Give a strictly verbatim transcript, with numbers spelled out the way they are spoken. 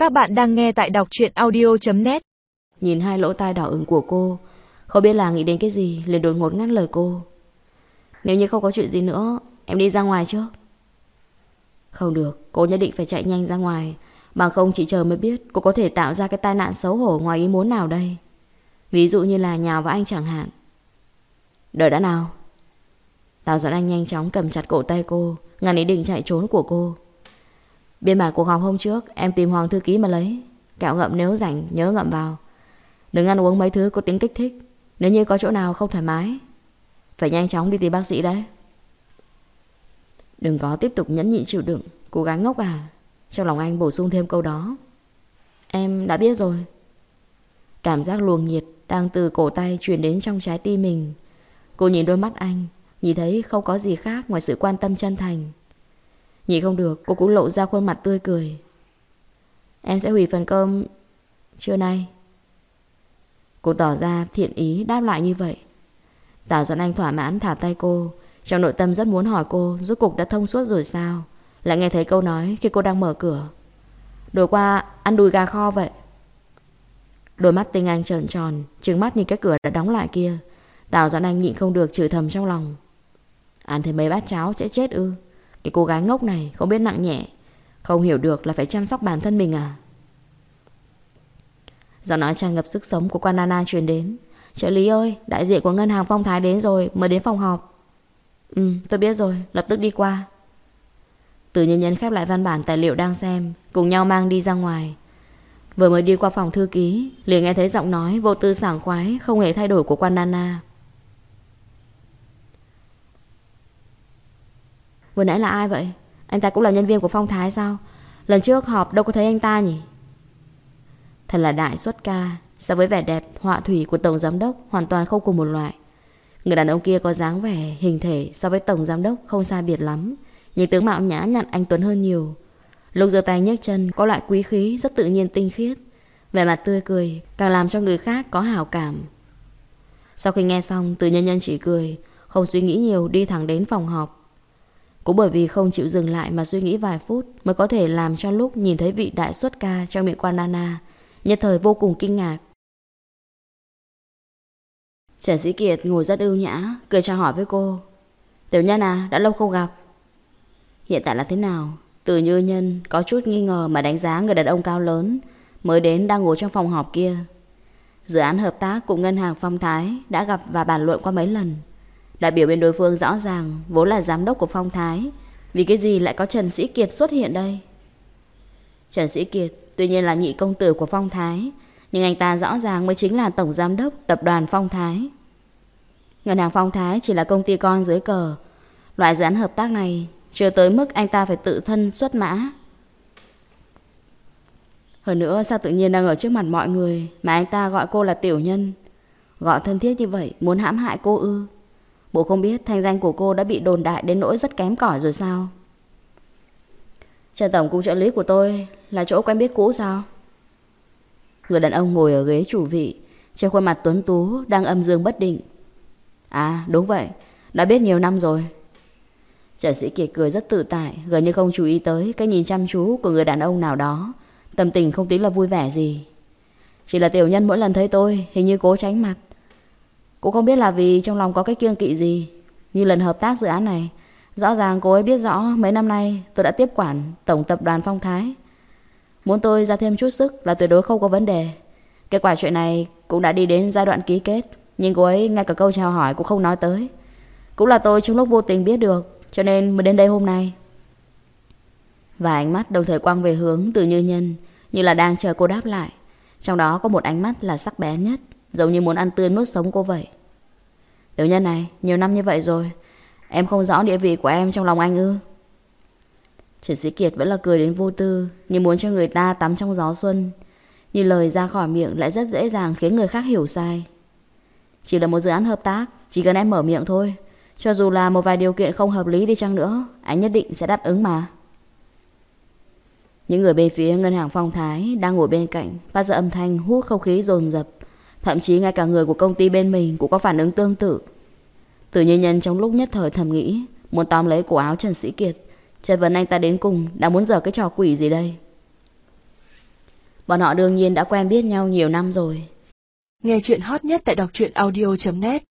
Các bạn đang nghe tại đọc truyện audio chấm net. Nhìn hai lỗ tai đỏ ửng của cô, không biết là nghĩ đến cái gì liền đột ngột ngắt lời cô. Nếu như không có chuyện gì nữa, em đi ra ngoài trước. Không được, cô nhất định phải chạy nhanh ra ngoài, bằng không chị chờ mới biết cô có thể tạo ra cái tai nạn xấu hổ ngoài ý muốn nào đây. Ví dụ như là nhào vào anh chẳng hạn. Đợi đã nào. Tào Doãn Anh nhanh chóng cầm chặt cổ tay cô, ngăn ý định chạy trốn của cô. Biên bản cuộc họp hôm trước em tìm Hoàng thư ký mà lấy. Kẹo ngậm nếu rảnh nhớ ngậm vào. Đừng ăn uống mấy thứ có tính kích thích. Nếu như có chỗ nào không thoải mái, phải nhanh chóng đi tìm bác sĩ đấy. Đừng có tiếp tục nhẫn nhịn chịu đựng, cố gắng ngốc à. Trong lòng anh bổ sung thêm câu đó. Em đã biết rồi. Cảm giác luồng nhiệt đang từ cổ tay truyền đến trong trái tim mình. Cô nhìn đôi mắt anh, nhìn thấy không có gì khác ngoài sự quan tâm chân thành. Nhìn không được, cô cũng lộ ra khuôn mặt tươi cười. Em sẽ hủy phần cơm trưa nay. Cô tỏ ra thiện ý đáp lại như vậy. Tào Doãn Anh thỏa mãn thả tay cô. Trong nội tâm rất muốn hỏi cô rốt cục đã thông suốt rồi sao. Lại nghe thấy câu nói khi cô đang mở cửa. Đổi qua ăn đùi gà kho vậy. Đôi mắt tinh anh trợn tròn, trừng mắt nhìn cái cửa đã đóng lại kia. Tào Doãn Anh nhịn không được chửi thầm trong lòng. Ăn thêm mấy bát cháo sẽ chết ư? Cái cô gái ngốc này không biết nặng nhẹ, không hiểu được là phải chăm sóc bản thân mình à? Giọng nói tràn ngập sức sống của quan Nana truyền đến. Trợ lý ơi, đại diện của ngân hàng Phong Thái đến rồi, mới đến phòng họp. Ừ, tôi biết rồi, lập tức đi qua. Từ Nhân Nhân khép lại văn bản tài liệu đang xem, cùng nhau mang đi ra ngoài. Vừa mới đi qua phòng thư ký, liền nghe thấy giọng nói vô tư sảng khoái, không hề thay đổi của quan Nana. Vừa nãy là ai vậy? Anh ta cũng là nhân viên của Phong Thái sao? Lần trước họp đâu có thấy anh ta nhỉ? Thật là đại xuất ca. So với vẻ đẹp họa thủy của tổng giám đốc, hoàn toàn không cùng một loại. Người đàn ông kia có dáng vẻ, hình thể so với tổng giám đốc không sai biệt lắm, nhưng tướng mạo nhã nhặn anh tuấn hơn nhiều. Lúc giơ tay nhấc chân có loại quý khí rất tự nhiên tinh khiết. Vẻ mặt tươi cười càng làm cho người khác có hảo cảm. Sau khi nghe xong, Từ Nhân Nhân chỉ cười, không suy nghĩ nhiều đi thẳng đến phòng họp. Cũng bởi vì không chịu dừng lại mà suy nghĩ vài phút mới có thể làm cho lúc nhìn thấy vị đại xuất ca trong miệng quan Nana nhất thời vô cùng kinh ngạc. Trần Sĩ Kiệt ngồi rất ưu nhã, cười chào hỏi với cô. Tiểu Nhân à, đã lâu không gặp. Hiện tại là thế nào? Từ Như Nhân có chút nghi ngờ mà đánh giá người đàn ông cao lớn mới đến đang ngồi trong phòng họp kia. Dự án hợp tác cùng ngân hàng Phong Thái đã gặp và bàn luận qua mấy lần. Đại biểu bên đối phương rõ ràng vốn là giám đốc của Phong Thái, vì cái gì lại có Trần Sĩ Kiệt xuất hiện đây? Trần Sĩ Kiệt tuy nhiên là nhị công tử của Phong Thái, nhưng anh ta rõ ràng mới chính là tổng giám đốc tập đoàn Phong Thái. Ngân hàng Phong Thái chỉ là công ty con dưới cờ. Loại dự án hợp tác này chưa tới mức anh ta phải tự thân xuất mã. Hơn nữa sao tự nhiên đang ở trước mặt mọi người mà anh ta gọi cô là tiểu nhân? Gọi thân thiết như vậy muốn hãm hại cô ư? Bộ không biết thanh danh của cô đã bị đồn đại đến nỗi rất kém cỏi rồi sao? Trần tổng cùng trợ lý của tôi là chỗ quen biết cũ sao? Người đàn ông ngồi ở ghế chủ vị, trên khuôn mặt tuấn tú đang âm dương bất định. À đúng vậy, đã biết nhiều năm rồi. Trần Sĩ Kiệt cười rất tự tại, gần như không chú ý tới cái nhìn chăm chú của người đàn ông nào đó. Tâm tình không tính là vui vẻ gì. Chỉ là tiểu nhân mỗi lần thấy tôi hình như cố tránh mặt. Cũng không biết là vì trong lòng có cái kiêng kỵ gì. Như lần hợp tác dự án này, rõ ràng cô ấy biết rõ mấy năm nay tôi đã tiếp quản tổng tập đoàn Phong Thái. Muốn tôi ra thêm chút sức là tuyệt đối không có vấn đề. Kết quả chuyện này cũng đã đi đến giai đoạn ký kết, nhưng cô ấy ngay cả câu chào hỏi cũng không nói tới. Cũng là tôi trong lúc vô tình biết được, cho nên mới đến đây hôm nay. Và ánh mắt đồng thời quang về hướng Từ Như Nhân, như là đang chờ cô đáp lại. Trong đó có một ánh mắt là sắc bén nhất, giống như muốn ăn tươi nuốt sống cô vậy. Tiểu Nhân này, nhiều năm như vậy rồi, em không rõ địa vị của em trong lòng anh ư? Trần Sĩ Kiệt vẫn là cười đến vô tư, như muốn cho người ta tắm trong gió xuân. Như lời ra khỏi miệng lại rất dễ dàng khiến người khác hiểu sai. Chỉ là một dự án hợp tác, chỉ cần em mở miệng thôi, cho dù là một vài điều kiện không hợp lý đi chăng nữa, anh nhất định sẽ đáp ứng mà. Những người bên phía ngân hàng Phong Thái đang ngồi bên cạnh phát ra âm thanh hút không khí dồn dập. Thậm chí ngay cả người của công ty bên mình cũng có phản ứng tương tự. Từ Như Nhân trong lúc nhất thời thầm nghĩ, muốn tóm lấy cổ áo Trần Sĩ Kiệt, chất vấn anh ta đến cùng đã muốn giở cái trò quỷ gì đây. Bọn họ đương nhiên đã quen biết nhau nhiều năm rồi. Nghe chuyện hot nhất tại đọc truyện audio chấm net.